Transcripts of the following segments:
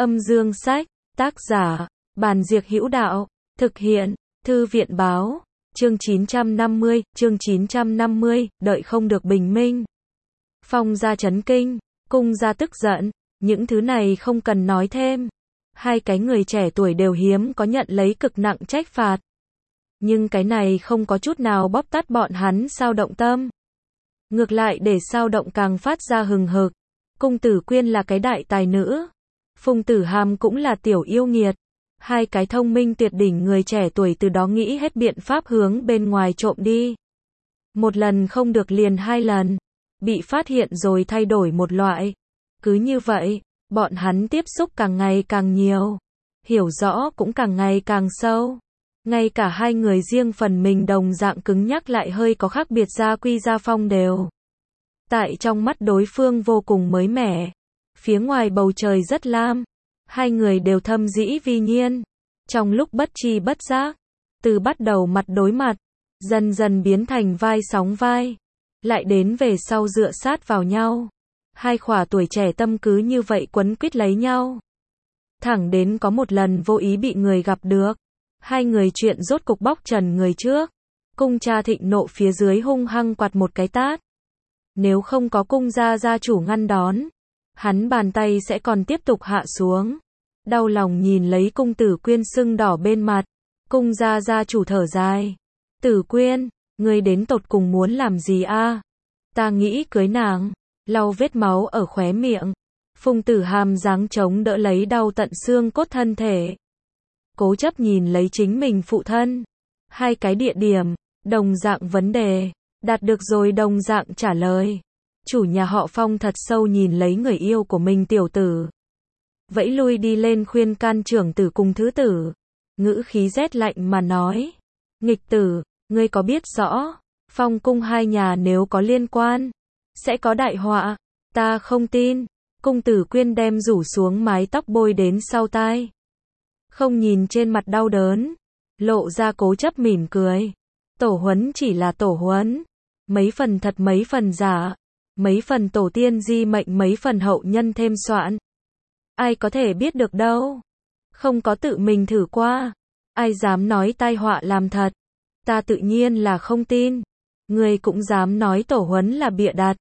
Âm dương sách, tác giả, Bàn Diệc Hữu Đạo, thực hiện, Thư viện báo, chương 950, đợi không được bình minh. Phong gia chấn kinh, cung gia tức giận, những thứ này không cần nói thêm. Hai cái người trẻ tuổi đều hiếm có nhận lấy cực nặng trách phạt. Nhưng cái này không có chút nào bóp tắt bọn hắn sao động tâm. Ngược lại để sao động càng phát ra hừng hực. Cung Tử Quyên là cái đại tài nữ. Phùng Tử Hàm cũng là tiểu yêu nghiệt. Hai cái thông minh tuyệt đỉnh người trẻ tuổi từ đó nghĩ hết biện pháp hướng bên ngoài trộm đi. Một lần không được liền hai lần. Bị phát hiện rồi thay đổi một loại. Cứ như vậy, bọn hắn tiếp xúc càng ngày càng nhiều. Hiểu rõ cũng càng ngày càng sâu. Ngay cả hai người riêng phần mình đồng dạng cứng nhắc lại hơi có khác biệt gia quy gia phong đều. Tại trong mắt đối phương vô cùng mới mẻ. Phía ngoài bầu trời rất lam. Hai người đều thâm dĩ vi nhiên. Trong lúc bất tri bất giác, từ bắt đầu mặt đối mặt, dần dần biến thành vai sóng vai. Lại đến về sau dựa sát vào nhau. Hai khỏa tuổi trẻ tâm cứ như vậy quấn quýt lấy nhau. Thẳng đến có một lần vô ý bị người gặp được. Hai người chuyện rốt cục bóc trần người trước. Cung cha thịnh nộ phía dưới hung hăng quạt một cái tát. Nếu không có cung gia gia chủ ngăn đón, hắn bàn tay sẽ còn tiếp tục hạ xuống. Đau lòng nhìn lấy Cung Tử Quyên sưng đỏ bên mặt. Cung gia gia chủ thở dài. Tử Quyên, ngươi đến tột cùng muốn làm gì a? Ta nghĩ cưới nàng. Lau vết máu ở khóe miệng. Phùng Tử Hàm giáng chống đỡ lấy đau tận xương cốt thân thể. Cố chấp nhìn lấy chính mình phụ thân. Hai cái địa điểm, đồng dạng vấn đề, đạt được rồi đồng dạng trả lời. Chủ nhà họ Phong thật sâu nhìn lấy người yêu của mình tiểu tử. Vẫy lui đi lên khuyên can trưởng tử cùng thứ tử. Ngữ khí rét lạnh mà nói. Nghịch tử, ngươi có biết rõ, Phong cung hai nhà nếu có liên quan, sẽ có đại họa. Ta không tin. Cung Tử Quyên đem rủ xuống mái tóc bôi đến sau tai. Không nhìn trên mặt đau đớn, lộ ra cố chấp mỉm cười. Tổ huấn chỉ là tổ huấn, mấy phần thật mấy phần giả, mấy phần tổ tiên di mệnh mấy phần hậu nhân thêm soạn. Ai có thể biết được đâu, không có tự mình thử qua, ai dám nói tai họa làm thật. Ta tự nhiên là không tin. Ngươi cũng dám nói tổ huấn là bịa đặt.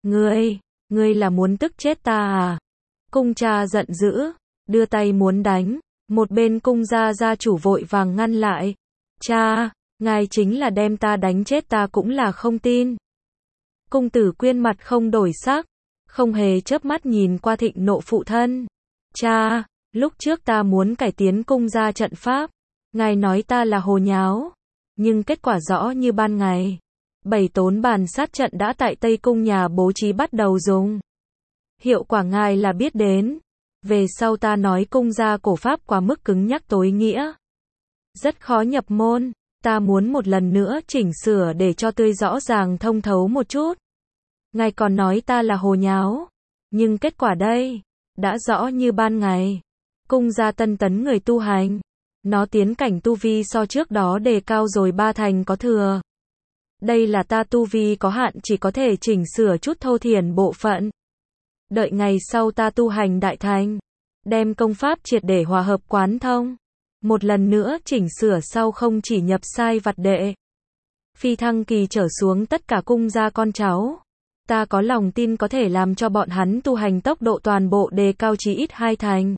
Ngươi là muốn tức chết ta à? Cung cha giận dữ, đưa tay muốn đánh. Một bên cung gia gia chủ vội vàng ngăn lại. Cha, ngài chính là đem ta đánh chết ta cũng là không tin. Cung Tử Quyên mặt không đổi sắc, không hề chớp mắt nhìn qua thịnh nộ phụ thân. Cha, lúc trước ta muốn cải tiến cung gia trận pháp. Ngài nói ta là hồ nháo. Nhưng kết quả rõ như ban ngày. 7 tốn bàn sát trận đã tại Tây Cung nhà bố trí bắt đầu dùng. Hiệu quả ngài là biết đến. Về sau ta nói cung gia cổ pháp quá mức cứng nhắc tối nghĩa. Rất khó nhập môn. Ta muốn một lần nữa chỉnh sửa để cho tươi rõ ràng thông thấu một chút. Ngài còn nói ta là hồ nháo. Nhưng kết quả đây, đã rõ như ban ngày. Cung gia tân tấn người tu hành. Nó tiến cảnh tu vi so trước đó đề cao rồi 3 thành có thừa. Đây là ta tu vi có hạn chỉ có thể chỉnh sửa chút thô thiển bộ phận. Đợi ngày sau ta tu hành đại thành. Đem công pháp triệt để hòa hợp quán thông. Một lần nữa chỉnh sửa sau không chỉ nhập sai vặt đệ. Phi thăng kỳ trở xuống tất cả cung gia con cháu. Ta có lòng tin có thể làm cho bọn hắn tu hành tốc độ toàn bộ đề cao chí ít 2 thành.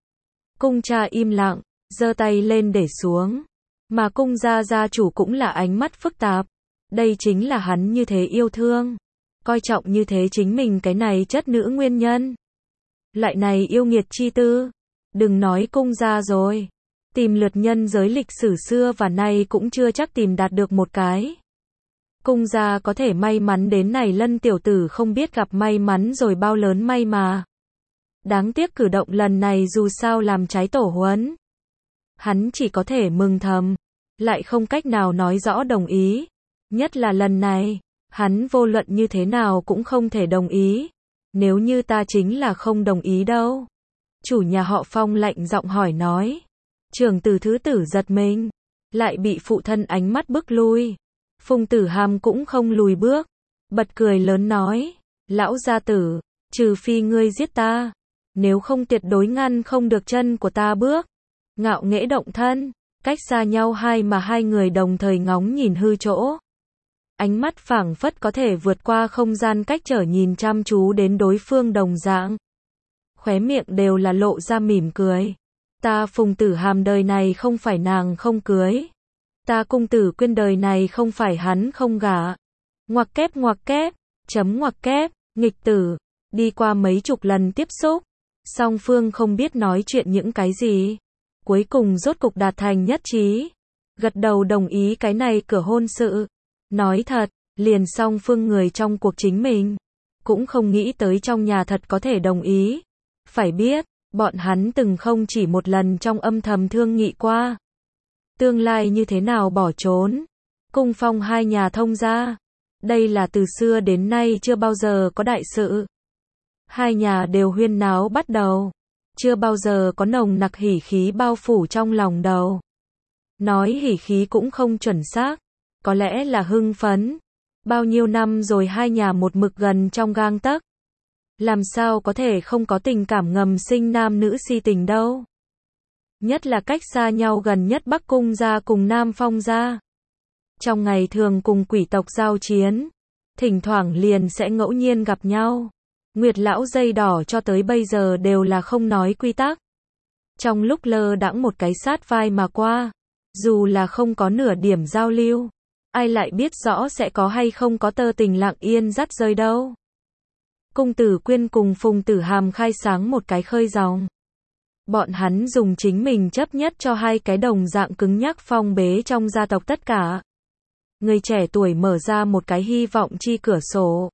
Cung cha im lặng, giơ tay lên để xuống. Mà cung gia gia chủ cũng là ánh mắt phức tạp. Đây chính là hắn như thế yêu thương. Coi trọng như thế chính mình cái này chất nữ nguyên nhân. Loại này yêu nghiệt chi tư. Đừng nói cung gia rồi. Tìm lượt nhân giới lịch sử xưa và nay cũng chưa chắc tìm đạt được một cái. Cung gia có thể may mắn đến này Lân tiểu tử không biết gặp may mắn rồi bao lớn may mà. Đáng tiếc cử động lần này dù sao làm trái tổ huấn. Hắn chỉ có thể mừng thầm. Lại không cách nào nói rõ đồng ý. Nhất là lần này, hắn vô luận như thế nào cũng không thể đồng ý. Nếu như ta chính là không đồng ý đâu. Chủ nhà họ Phong lạnh giọng hỏi nói. Trưởng tử thứ tử giật mình. Lại bị phụ thân ánh mắt bức lui. Phùng Tử Hàm cũng không lùi bước. Bật cười lớn nói. Lão gia tử, trừ phi ngươi giết ta. nếu không tuyệt đối ngăn không được chân của ta bước. Ngạo nghễ động thân, cách xa nhau mà hai người đồng thời ngóng nhìn hư chỗ. Ánh mắt phảng phất có thể vượt qua không gian cách trở nhìn chăm chú đến đối phương đồng dạng. Khóe miệng đều là lộ ra mỉm cười. Ta Phùng Tử Hàm đời này không phải nàng không cưới. Ta Cung Tử Quyên đời này không phải hắn không gả. Ngoặc kép, chấm ngoặc kép, nghịch tử. Đi qua mấy chục lần tiếp xúc, song phương không biết nói chuyện những cái gì. Cuối cùng rốt cục đạt thành nhất trí. Gật đầu đồng ý cái này cửa hôn sự. Nói thật, liền song phương người trong cuộc chính mình cũng không nghĩ tới trong nhà thật có thể đồng ý. Phải biết, bọn hắn từng không chỉ một lần trong âm thầm thương nghị qua. Tương lai như thế nào bỏ trốn. Cung phong hai nhà thông gia. Đây là từ xưa đến nay chưa bao giờ có đại sự. Hai nhà đều huyên náo bắt đầu. Chưa bao giờ có nồng nặc hỉ khí bao phủ trong lòng đầu. Nói hỉ khí cũng không chuẩn xác. Có lẽ là hưng phấn. Bao nhiêu năm rồi hai nhà một mực gần trong gang tấc. Làm sao có thể không có tình cảm ngầm sinh nam nữ si tình đâu. Nhất là cách xa nhau gần nhất Bắc Cung gia cùng Nam Phong gia. Trong ngày thường cùng quỷ tộc giao chiến, thỉnh thoảng liền sẽ ngẫu nhiên gặp nhau. Nguyệt lão dây đỏ cho tới bây giờ đều là không nói quy tắc. Trong lúc lơ đãng một cái sát vai mà qua, dù là không có nửa điểm giao lưu, ai lại biết rõ sẽ có hay không có tơ tình lặng yên dắt rơi đâu. Cung Tử Quyên cùng Phùng Tử Hàm khai sáng một cái khơi dòng. Bọn hắn dùng chính mình chấp nhất cho hai cái đồng dạng cứng nhắc phong bế trong gia tộc tất cả. Người trẻ tuổi mở ra một cái hy vọng chi cửa sổ.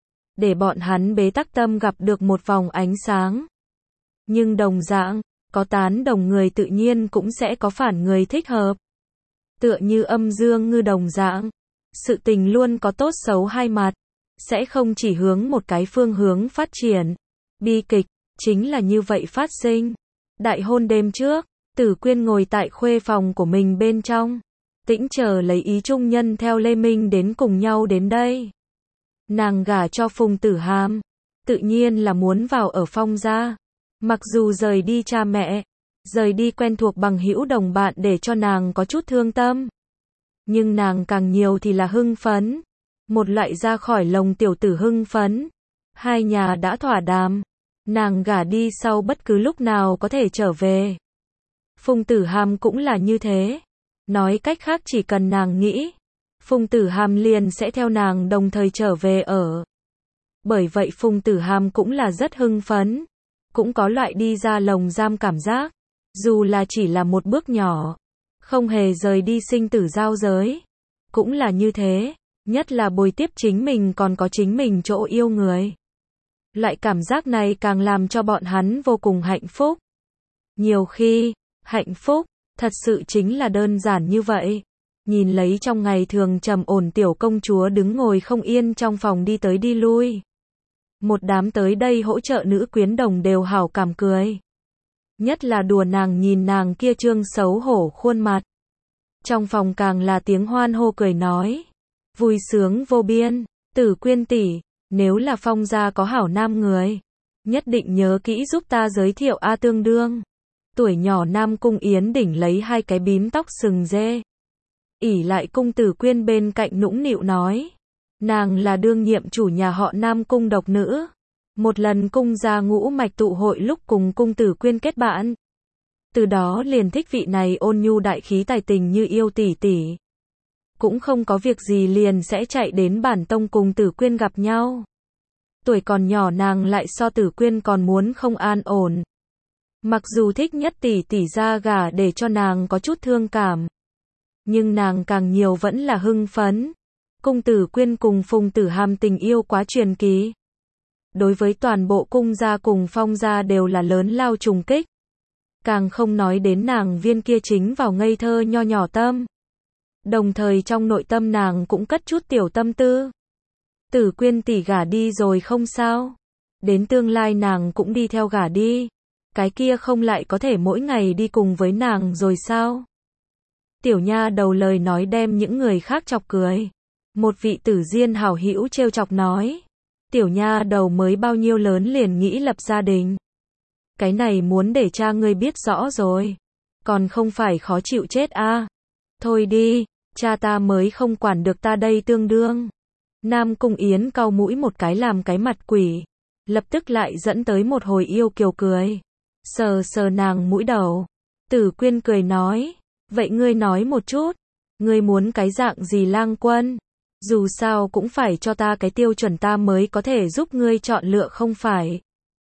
Để bọn hắn bế tắc tâm gặp được một vòng ánh sáng. Nhưng đồng dạng, có tán đồng người tự nhiên cũng sẽ có phản người thích hợp. Tựa như âm dương ngư đồng dạng. Sự tình luôn có tốt xấu hai mặt. Sẽ không chỉ hướng một cái phương hướng phát triển. Bi kịch, chính là như vậy phát sinh. Đại hôn đêm trước, Tử Quyên ngồi tại khuê phòng của mình bên trong. Tĩnh chờ lấy ý trung nhân theo Lê Minh đến cùng nhau đến đây. Nàng gả cho Phùng Tử Hàm, tự nhiên là muốn vào ở Phong gia. Mặc dù rời đi cha mẹ, rời đi quen thuộc bằng hữu đồng bạn để cho nàng có chút thương tâm. Nhưng nàng càng nhiều thì là hưng phấn. Một loại ra khỏi lồng tiểu tử hưng phấn. Hai nhà đã thỏa đàm. Nàng gả đi sau bất cứ lúc nào có thể trở về. Phùng Tử Hàm cũng là như thế. Nói cách khác chỉ cần nàng nghĩ, Phùng Tử Hàm liền sẽ theo nàng đồng thời trở về ở. Bởi vậy Phùng Tử Hàm cũng là rất hưng phấn. Cũng có loại đi ra lồng giam cảm giác. Dù là chỉ là một bước nhỏ. Không hề rời đi sinh tử giao giới. Cũng là như thế. Nhất là bồi tiếp chính mình còn có chính mình chỗ yêu người. Loại cảm giác này càng làm cho bọn hắn vô cùng hạnh phúc. Nhiều khi, hạnh phúc, thật sự chính là đơn giản như vậy. Nhìn lấy trong ngày thường trầm ổn tiểu công chúa đứng ngồi không yên trong phòng đi tới đi lui. Một đám tới đây hỗ trợ nữ quyến đồng đều hảo cảm cười. Nhất là đùa nàng nhìn nàng kia trương xấu hổ khuôn mặt. Trong phòng càng là tiếng hoan hô cười nói. Vui sướng vô biên, Tử Quyên tỷ, nếu là Phong gia có hảo nam người, nhất định nhớ kỹ giúp ta giới thiệu A Tương Đương. Tuổi nhỏ Nam Cung Yến đỉnh lấy hai cái bím tóc sừng dê. Ỷ lại Cung Tử Quyên bên cạnh nũng nịu nói. Nàng là đương nhiệm chủ nhà họ Nam Cung độc nữ. Một lần cung gia ngũ mạch tụ hội lúc cùng Cung Tử Quyên kết bạn. Từ đó liền thích vị này ôn nhu đại khí tài tình như yêu tỷ tỷ. Cũng không có việc gì liền sẽ chạy đến bản tông cùng Tử Quyên gặp nhau. Tuổi còn nhỏ nàng lại so Tử Quyên còn muốn không an ổn. Mặc dù thích nhất tỷ tỷ ra gả để cho nàng có chút thương cảm. Nhưng nàng càng nhiều vẫn là hưng phấn. Cung Tử Quyên cùng Phùng Tử Hàm tình yêu quá truyền kỳ. Đối với toàn bộ cung gia cùng Phong gia đều là lớn lao trùng kích. Càng không nói đến nàng viên kia chính vào ngây thơ nho nhỏ tâm. Đồng thời trong nội tâm nàng cũng cất chút tiểu tâm tư. Tử Quyên tỷ gả đi rồi không sao. Đến tương lai nàng cũng đi theo gả đi. Cái kia không lại có thể mỗi ngày đi cùng với nàng rồi sao? Tiểu nha đầu lời nói đem những người khác chọc cười. Một vị tử diên hảo hữu trêu chọc nói. Tiểu nha đầu mới bao nhiêu lớn liền nghĩ lập gia đình. Cái này muốn để cha ngươi biết rõ rồi. Còn không phải khó chịu chết à. Thôi đi, cha ta mới không quản được ta đây tương đương. Nam Cung Yến cau mũi một cái làm cái mặt quỷ. Lập tức lại dẫn tới một hồi yêu kiều cười. Sờ sờ nàng mũi đầu. Tử Quyên cười nói. Vậy ngươi nói một chút. Ngươi muốn cái dạng gì lang quân? Dù sao cũng phải cho ta cái tiêu chuẩn ta mới có thể giúp ngươi chọn lựa không phải.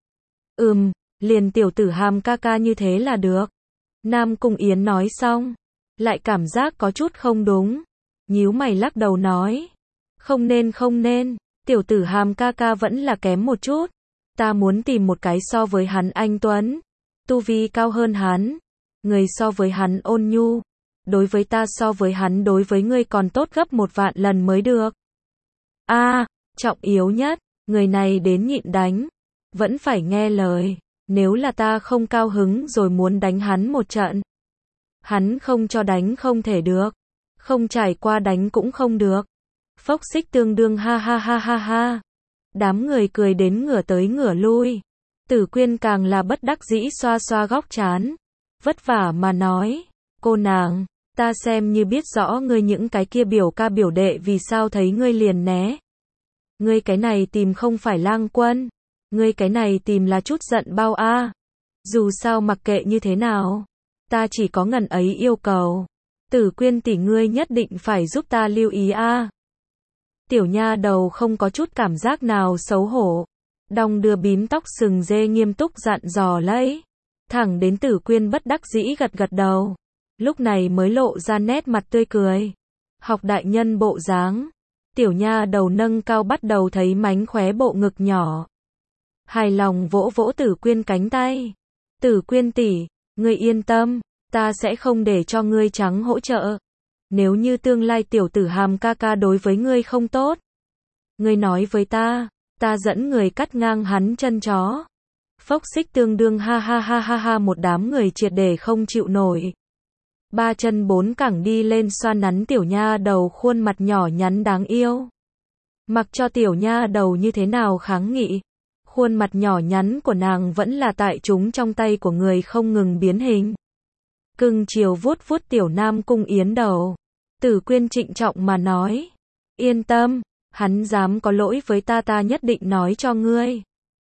Liền tiểu tử Hàm ca ca như thế là được. Nam Cung Yến nói xong. Lại cảm giác có chút không đúng. Nhíu mày lắc đầu nói. Không nên, tiểu tử Hàm ca ca vẫn là kém một chút. Ta muốn tìm một cái so với hắn anh tuấn. Tu vi cao hơn hắn. Người so với hắn ôn nhu. Đối với ta so với hắn đối với ngươi còn tốt gấp 1.000.000 lần mới được. Trọng yếu nhất, người này đến nhịn đánh. Vẫn phải nghe lời. Nếu là ta không cao hứng rồi muốn đánh hắn một trận. Hắn không cho đánh không thể được. Không trải qua đánh cũng không được. Phốc Xích tương đương ha ha ha ha ha. Đám người cười đến ngửa tới ngửa lui. Tử Quyên càng là bất đắc dĩ xoa xoa góc trán. Vất vả mà nói. Cô nàng, ta xem như biết rõ ngươi những cái kia biểu ca biểu đệ vì sao thấy ngươi liền né. Ngươi cái này tìm không phải lang quân. Ngươi cái này tìm là chút giận bao a. Dù sao mặc kệ như thế nào. Ta chỉ có ngần ấy yêu cầu. Tử Quyên tỷ ngươi nhất định phải giúp ta lưu ý a. Tiểu nha đầu không có chút cảm giác nào xấu hổ. Đong đưa bím tóc sừng dê nghiêm túc dặn dò lấy. Thẳng đến Tử Quyên bất đắc dĩ gật gật đầu. Lúc này mới lộ ra nét mặt tươi cười. Học đại nhân bộ dáng. Tiểu nha đầu nâng cao bắt đầu thấy mánh khóe bộ ngực nhỏ. Hài lòng vỗ vỗ Tử Quyên cánh tay. Tử Quyên tỷ, ngươi yên tâm, ta sẽ không để cho ngươi trắng hỗ trợ. Nếu như tương lai tiểu tử Hàm ca ca đối với ngươi không tốt, ngươi nói với ta dẫn người cắt ngang hắn chân chó. Phốc Xích tương đương ha ha ha ha ha một đám người triệt để không chịu nổi. 3 chân 4 cẳng đi lên xoa nắn tiểu nha đầu khuôn mặt nhỏ nhắn đáng yêu. Mặc cho tiểu nha đầu như thế nào kháng nghị, khuôn mặt nhỏ nhắn của nàng vẫn là tại chúng trong tay của người không ngừng biến hình. Cưng chiều vuốt vuốt tiểu Nam Cung Yến đầu. Tử Quyên trịnh trọng mà nói. Yên tâm, hắn dám có lỗi với ta nhất định nói cho ngươi.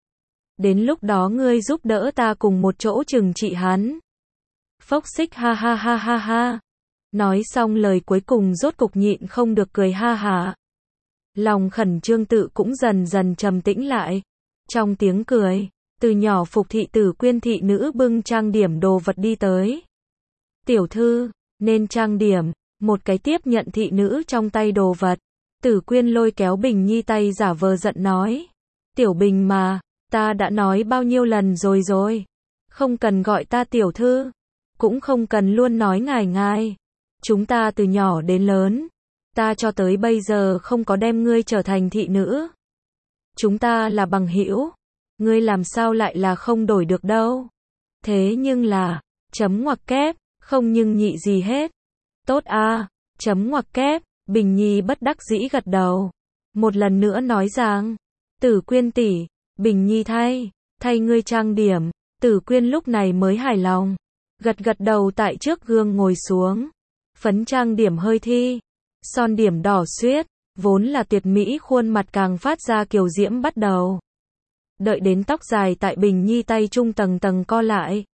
Đến lúc đó ngươi giúp đỡ ta cùng một chỗ trừng trị hắn. Phốc Xích ha ha ha ha ha. Nói xong lời cuối cùng rốt cục nhịn không được cười ha hả. Lòng khẩn trương tự cũng dần dần trầm tĩnh lại. Trong tiếng cười, từ nhỏ phục thị Tử Quyên thị nữ bưng trang điểm đồ vật đi tới. Tiểu thư, nên trang điểm, một cái tiếp nhận thị nữ trong tay đồ vật. Tử Quyên lôi kéo Bình Nhi tay giả vờ giận nói. Tiểu Bình mà, ta đã nói bao nhiêu lần rồi. Không cần gọi ta tiểu thư. Cũng không cần luôn nói ngài. Chúng ta từ nhỏ đến lớn. Ta cho tới bây giờ không có đem ngươi trở thành thị nữ. Chúng ta là bằng hữu. Ngươi làm sao lại là không đổi được đâu. Thế nhưng là, chấm ngoặc kép, không nhưng nhị gì hết. Tốt a, chấm ngoặc kép, Bình Nhi bất đắc dĩ gật đầu. Một lần nữa nói rằng, Tử Quyên tỷ, Bình Nhi thay ngươi trang điểm. Tử Quyên lúc này mới hài lòng. Gật đầu tại trước gương ngồi xuống. Phấn trang điểm hơi thi. Son điểm đỏ xuyết. Vốn là tuyệt mỹ khuôn mặt càng phát ra kiều diễm bắt đầu. Đợi đến tóc dài tại Bình Nhi tay trung tầng tầng co lại.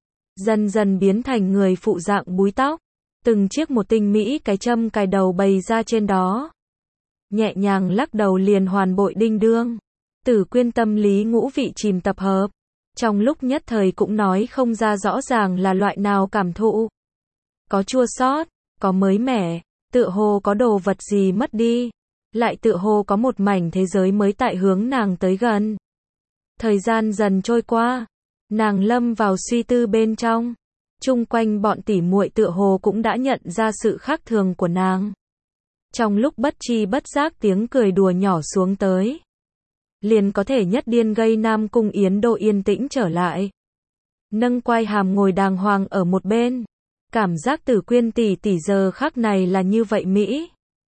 Dần dần biến thành người phụ dạng búi tóc. Từng chiếc một tinh mỹ cái châm cài đầu bày ra trên đó. Nhẹ nhàng lắc đầu liền hoàn bội đinh đương. Tử Quyên tâm lý ngũ vị chìm tập hợp. Trong lúc nhất thời cũng nói không ra rõ ràng là loại nào cảm thụ. Có chua xót, có mới mẻ, tựa hồ có đồ vật gì mất đi. Lại tựa hồ có một mảnh thế giới mới tại hướng nàng tới gần. Thời gian dần trôi qua. Nàng lâm vào suy tư bên trong. Chung quanh bọn tỉ muội tựa hồ cũng đã nhận ra sự khác thường của nàng. Trong lúc bất tri bất giác tiếng cười đùa nhỏ xuống tới. Liền có thể nhất điên gây Nam Cung Yến độ yên tĩnh trở lại. Nâng quai hàm ngồi đàng hoàng ở một bên. Cảm giác Tử Quyên tỷ tỷ giờ khắc này là như vậy mỹ.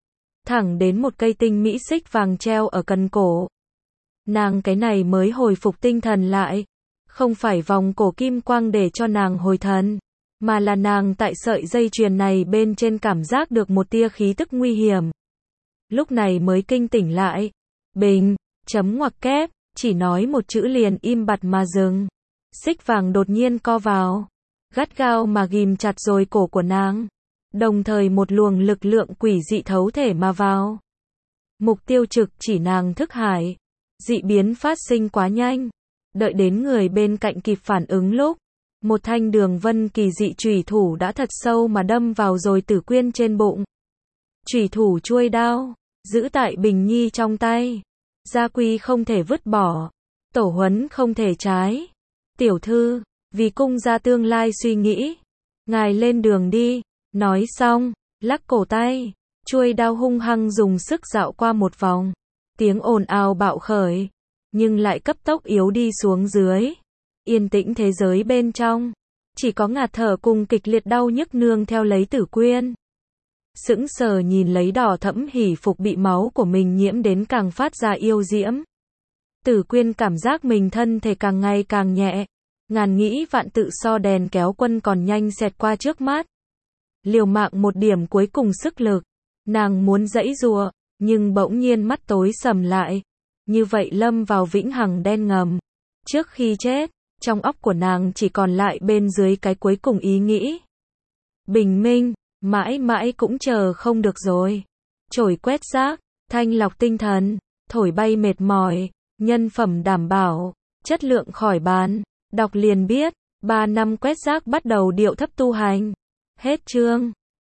Thẳng đến một cây tinh mỹ xích vàng treo ở cần cổ. Nàng cái này mới hồi phục tinh thần lại. Không phải vòng cổ kim quang để cho nàng hồi thần, mà là nàng tại sợi dây chuyền này bên trên cảm giác được một tia khí tức nguy hiểm. Lúc này mới kinh tỉnh lại. Bình, chấm ngoặc kép, chỉ nói một chữ liền im bặt mà dừng. Xích vàng đột nhiên co vào, gắt gao mà ghim chặt rồi cổ của nàng. Đồng thời một luồng lực lượng quỷ dị thấu thể mà vào. Mục tiêu trực chỉ nàng thức hải. Dị biến phát sinh quá nhanh. Đợi đến người bên cạnh kịp phản ứng lúc, một thanh đường vân kỳ dị chủy thủ đã thật sâu mà đâm vào rồi Tử Quyên trên bụng. Chủy thủ chuôi đao, giữ tại Bình Nhi trong tay. Gia quy không thể vứt bỏ. Tổ huấn không thể trái. Tiểu thư, vì cung gia tương lai suy nghĩ. Ngài lên đường đi. Nói xong, lắc cổ tay. Chuôi đao hung hăng dùng sức dạo qua một vòng. Tiếng ồn ào bạo khởi. Nhưng lại cấp tốc yếu đi xuống dưới. Yên tĩnh thế giới bên trong. Chỉ có ngạt thở cùng kịch liệt đau nhức nương theo lấy Tử Quyên. Sững sờ nhìn lấy đỏ thẫm hỉ phục bị máu của mình nhiễm đến càng phát ra yêu diễm. Tử Quyên cảm giác mình thân thể càng ngày càng nhẹ. Ngàn nghĩ vạn tự so đèn kéo quân còn nhanh xẹt qua trước mắt. Liều mạng một điểm cuối cùng sức lực. Nàng muốn giãy giụa, nhưng bỗng nhiên mắt tối sầm lại. Như vậy lâm vào vĩnh hằng đen ngầm. Trước khi chết, trong óc của nàng chỉ còn lại bên dưới cái cuối cùng ý nghĩ. Bình minh, mãi mãi cũng chờ không được rồi. Chổi quét rác, thanh lọc tinh thần, thổi bay mệt mỏi, nhân phẩm đảm bảo, chất lượng khỏi bàn. Đọc liền biết, 3 năm quét rác bắt đầu điệu thấp tu hành. Hết chương.